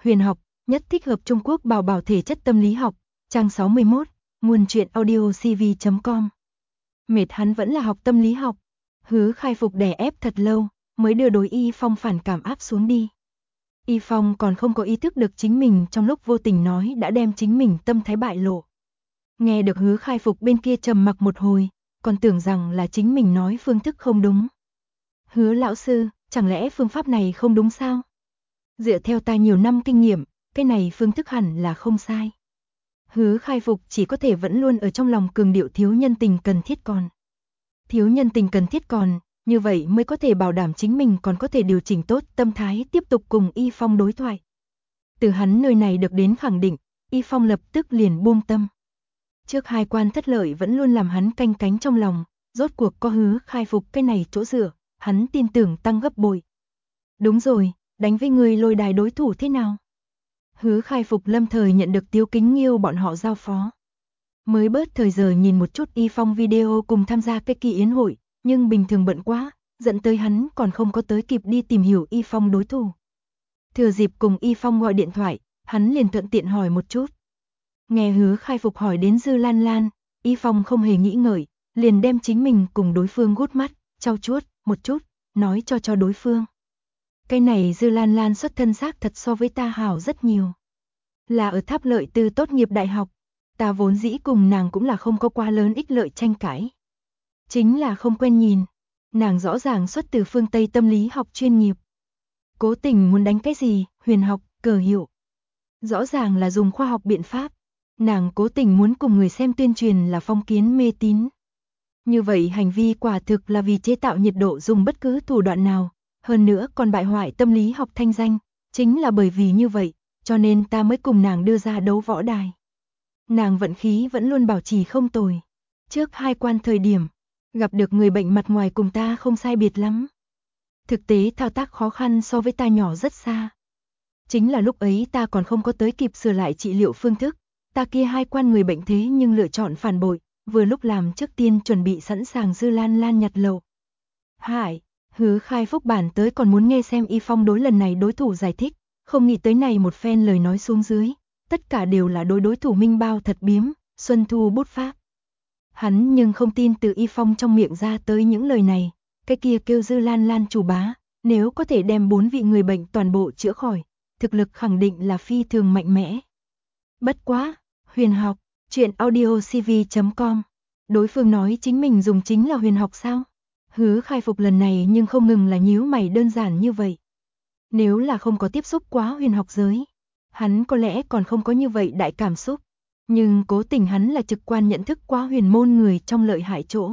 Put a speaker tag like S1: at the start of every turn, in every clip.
S1: Huyền học, nhất thích hợp Trung Quốc bảo bảo thể chất tâm lý học, trang 61, nguồn truyện audio cv.com. Mệt hắn vẫn là học tâm lý học. Hứa Khai Phục đè ép thật lâu, mới đưa đối Y Phong phản cảm áp xuống đi. Y Phong còn không có ý thức được chính mình trong lúc vô tình nói đã đem chính mình tâm thái bại lộ. Nghe được Hứa Khai Phục bên kia trầm mặc một hồi, còn tưởng rằng là chính mình nói phương thức không đúng. Hứa lão sư, chẳng lẽ phương pháp này không đúng sao? Dựa theo ta nhiều năm kinh nghiệm, cái này phương thức hẳn là không sai. Hứa Khai Phục chỉ có thể vẫn luôn ở trong lòng cường điệu thiếu nhân tình cần thiết còn. Thiếu nhân tình cần thiết còn, như vậy mới có thể bảo đảm chính mình còn có thể điều chỉnh tốt tâm thái tiếp tục cùng Y Phong đối thoại. Từ hắn nơi này được đến khẳng định, Y Phong lập tức liền buông tâm. Trước hai quan thất lợi vẫn luôn làm hắn canh cánh trong lòng, rốt cuộc có Hứa Khai Phục cái này chỗ dựa, hắn tin tưởng tăng gấp bội. Đúng rồi, đánh với người lôi đài đối thủ thế nào? Hứa Khai Phục lâm thời nhận được Tiếu Kính Nghiêu bọn họ giao phó. Mới bớt thời giờ nhìn một chút Y Phong video cùng tham gia cái kỳ yến hội, nhưng bình thường bận quá, dẫn tới hắn còn không có tới kịp đi tìm hiểu Y Phong đối thủ. Thừa dịp cùng Y Phong gọi điện thoại, hắn liền thuận tiện hỏi một chút. Nghe Hứa Khai Phục hỏi đến Dư Lan Lan, Y Phong không hề nghĩ ngợi, liền đem chính mình cùng đối phương gút mắt, trau chuốt một chút, nói cho đối phương. Cái này Dư Lan Lan xuất thân xác thật so với ta hảo rất nhiều. Là ở Tháp Lợi Tư tốt nghiệp đại học, ta vốn dĩ cùng nàng cũng là không có quá lớn ích lợi tranh cãi. Chính là không quen nhìn, nàng rõ ràng xuất từ phương Tây tâm lý học chuyên nghiệp. Cố tình muốn đánh cái gì, huyền học, cờ hiệu. Rõ ràng là dùng khoa học biện pháp, nàng cố tình muốn cùng người xem tuyên truyền là phong kiến mê tín. Như vậy hành vi quả thực là vì chế tạo nhiệt độ dùng bất cứ thủ đoạn nào, hơn nữa còn bại hoại tâm lý học thanh danh, chính là bởi vì như vậy, cho nên ta mới cùng nàng đưa ra đấu võ đài. Nàng vận khí vẫn luôn bảo trì không tồi. Trước hai quan thời điểm, gặp được người bệnh mặt ngoài cùng ta không sai biệt lắm. Thực tế thao tác khó khăn so với ta nhỏ rất xa. Chính là lúc ấy ta còn không có tới kịp sửa lại trị liệu phương thức, ta kia hai quan người bệnh thế nhưng lựa chọn phản bội, vừa lúc làm trước tiên chuẩn bị sẵn sàng Dư Lan Lan nhặt lậu. Hải, Hứa Khai Phúc bản tới còn muốn nghe xem Y Phong đối lần này đối thủ giải thích, không nghĩ tới này một phen lời nói xuống dưới, tất cả đều là đối thủ minh bao thật biếm, xuân thu bút pháp. Hắn nhưng không tin từ Y Phong trong miệng ra tới những lời này, cái kia kêu Dư Lan Lan chủ bá, nếu có thể đem 4 vị người bệnh toàn bộ chữa khỏi, thực lực khẳng định là phi thường mạnh mẽ. Bất quá, huyền học, truyện audio cv.com, đối phương nói chính mình dùng chính là huyền học sao? Hứa Khai Phục lần này nhưng không ngừng là nhíu mày đơn giản như vậy. Nếu là không có tiếp xúc quá huyền học giới, hắn có lẽ còn không có như vậy đại cảm xúc. Nhưng cố tình hắn là trực quan nhận thức quá huyền môn người trong lợi hại chỗ.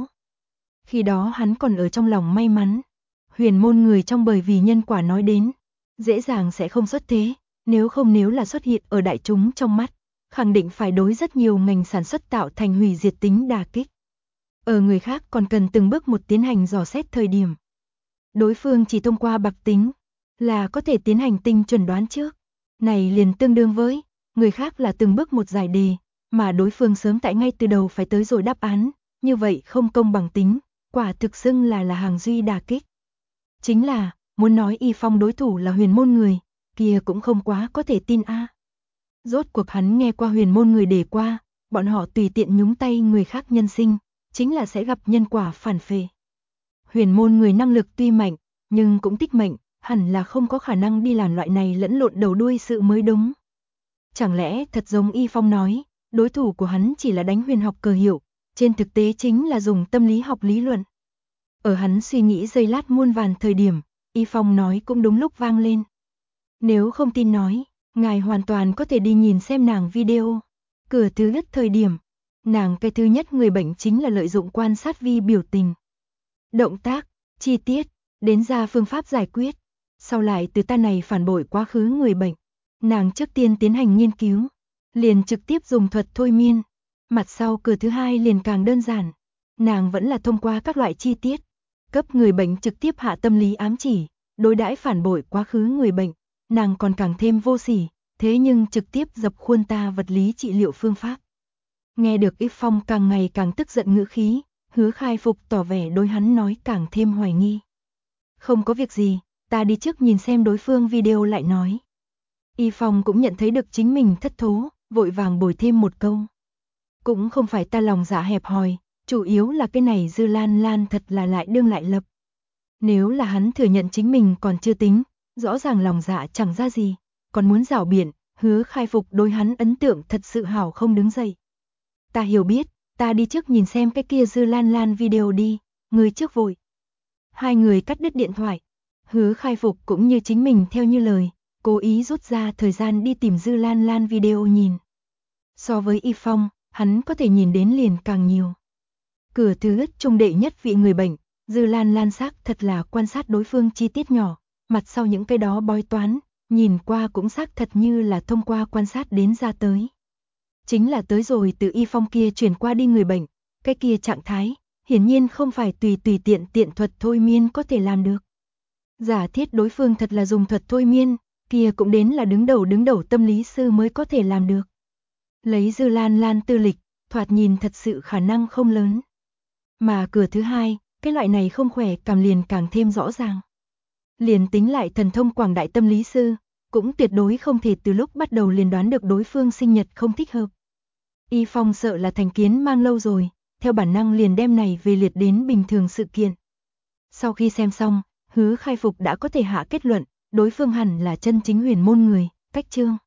S1: Khi đó hắn còn ở trong lòng may mắn. Huyền môn người trong bởi vì nhân quả nói đến, dễ dàng sẽ không xuất thế, nếu là xuất hiện ở đại chúng trong mắt, khẳng định phải đối rất nhiều ngành sản xuất tạo thành hủy diệt tính đả kích. Ở người khác còn cần từng bước một tiến hành dò xét thời điểm. Đối phương chỉ thông qua bạc tính, là có thể tiến hành tinh chuẩn đoán trước. Này liền tương đương với, người khác là từng bước một giải đề, mà đối phương sớm tại ngay từ đầu phải tới rồi đáp án, như vậy không công bằng tính, quả thực xưng là hàng duy đả kích. Chính là, muốn nói Y Phong đối thủ là huyền môn người, kia cũng không quá có thể tin a. Rốt cuộc hắn nghe qua huyền môn người đề qua, bọn họ tùy tiện nhúng tay người khác nhân sinh, chính là sẽ gặp nhân quả phản phệ. Huyền môn người năng lực tuy mạnh, nhưng cũng tích mệnh, hẳn là không có khả năng đi làm loại này lẫn lộn đầu đuôi sự mới đúng. Chẳng lẽ thật giống Y Phong nói, đối thủ của hắn chỉ là đánh huyền học cờ hiệu, trên thực tế chính là dùng tâm lý học lý luận. Ở hắn suy nghĩ giây lát muôn vàn thời điểm, Y Phong nói cũng đúng lúc vang lên. Nếu không tin nói, ngài hoàn toàn có thể đi nhìn xem nàng video. Cửa thứ nhất thời điểm, nàng cái thứ nhất người bệnh chính là lợi dụng quan sát vi biểu tình, động tác, chi tiết, đến ra phương pháp giải quyết. Sau lại từ ta này phản bội quá khứ người bệnh, nàng trước tiên tiến hành nghiên cứu, liền trực tiếp dùng thuật thôi miên. Mặt sau cửa thứ hai liền càng đơn giản, nàng vẫn là thông qua các loại chi tiết, cấp người bệnh trực tiếp hạ tâm lý ám chỉ, đối đãi phản bội quá khứ người bệnh, nàng còn càng thêm vô sỉ, thế nhưng trực tiếp dập khuôn ta vật lý trị liệu phương pháp. Nghe được Y Phong càng ngày càng tức giận ngữ khí, Hứa Khai Phục tỏ vẻ đối hắn nói càng thêm hoài nghi. Không có việc gì, ta đi trước nhìn xem đối phương video lại nói. Y Phong cũng nhận thấy được chính mình thất thố, vội vàng bồi thêm một câu. Cũng không phải ta lòng dạ hẹp hòi, chủ yếu là cái này Dư Lan Lan thật là lại đương lại lập. Nếu là hắn thừa nhận chính mình còn chưa tính, rõ ràng lòng dạ chẳng ra gì, còn muốn rảo biện, Hứa Khai Phục đối hắn ấn tượng thật sự hảo không đứng dậy. Ta hiểu biết, ta đi trước nhìn xem cái kia Dư Lan Lan video đi, người trước vội. Hai người cắt đứt điện thoại, Hứa Khai Phục cũng như chính mình theo như lời, cố ý rút ra thời gian đi tìm Dư Lan Lan video nhìn. So với Y Phong, hắn có thể nhìn đến liền càng nhiều. Cửa thứ nhất trung đệ nhất vị người bệnh, Dư Lan Lan xác thật là quan sát đối phương chi tiết nhỏ, mặt sau những cái đó bói toán, nhìn qua cũng xác thật như là thông qua quan sát đến ra tới. Chính là tới rồi từ Y Phong kia chuyển qua đi người bệnh, cái kia trạng thái, hiển nhiên không phải tùy tiện thuật thôi miên có thể làm được. Giả thiết đối phương thật là dùng thuật thôi miên, kia cũng đến là đứng đầu tâm lý sư mới có thể làm được. Lấy Dư Lan Lan tư lịch, thoạt nhìn thật sự khả năng không lớn. Mà cửa thứ hai, cái loại này không khỏe cảm liền càng thêm rõ ràng. Liền tính lại thần thông quảng đại tâm lý sư, cũng tuyệt đối không thể từ lúc bắt đầu liền đoán được đối phương sinh nhật không thích hợp. Y Phong sợ là thành kiến mang lâu rồi, theo bản năng liền đem này về liệt đến bình thường sự kiện. Sau khi xem xong, Hứa Khai Phục đã có thể hạ kết luận, đối phương hẳn là chân chính huyền môn người, cách chương.